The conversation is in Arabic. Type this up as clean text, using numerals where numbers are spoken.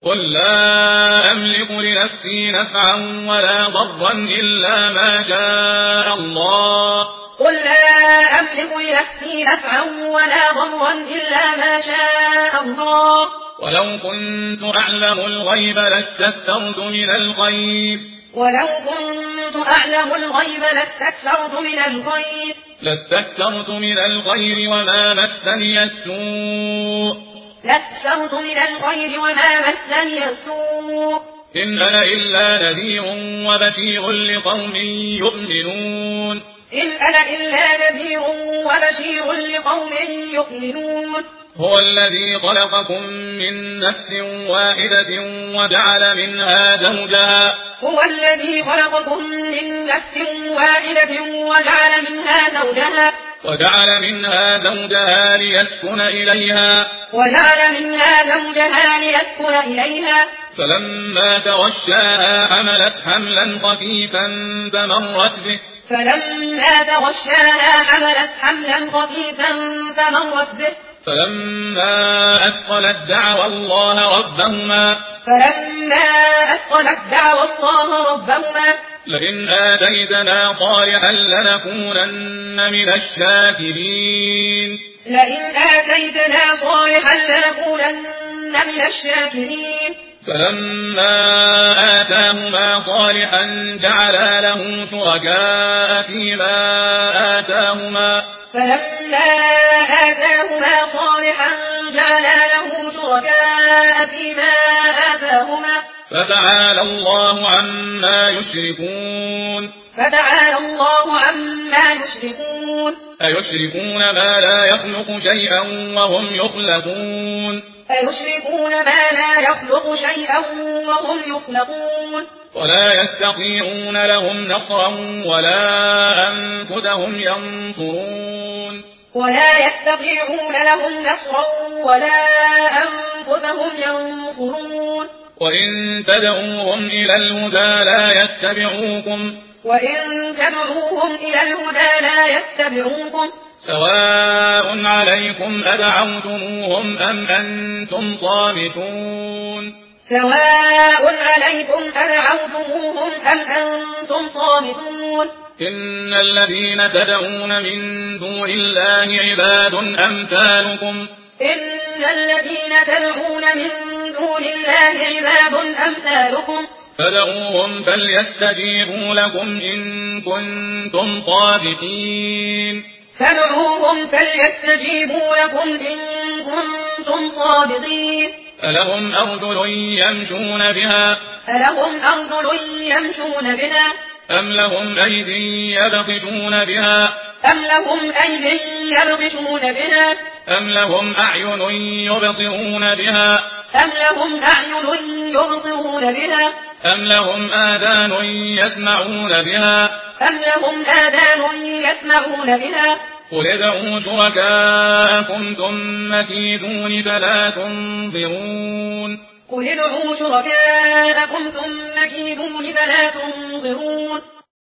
قل لا أملك لنفسي نفعا ولا ضرا إلا ما شاء الله قل لا أملك لنفسي نفعا ولا ضرا إلا ما شاء الله ولو كنت أعلم الغيب لاستكثرت من الخير لاستكثرت من الخير وما مسني السوء إن أنا إلا نذير وبشير لقوم يؤمنون هو الذي خلقكم من نفس واحدة وجعل منها زوجها ليسكن إليها فلما تغشاها حملت حملا خفيفا فمرت به فلما أثقلت دعوى الله ربهما لئن آتيتنا صالحا لنكونن من الشاكرين فلما آتاهما صالحا جعلا له شركاء فيما آتاهما فتعالى الله عما يشركون أيشركون ما لا يخلق شيئا وهم يخلقون ولا يستطيعون لهم نصرا ولا أنفسهم ينصرون وإن تدعوهم إلى الهدى لا يتبعوكم سواء عليكم أدعوتموهم أم أنتم صامتون إن الذين تدعون من دون الله عباد أمثالكم فدعوهم فليستجيبوا لكم إن كنتم صادقين ألهم أرجل يمشون بها أم لهم أيدي يبطشون بها أم لهم أعين يبصرون بها أم لهم آذان يسمعون بها قل ادعوا شركاءكم ثم كيدون فلا تنظرون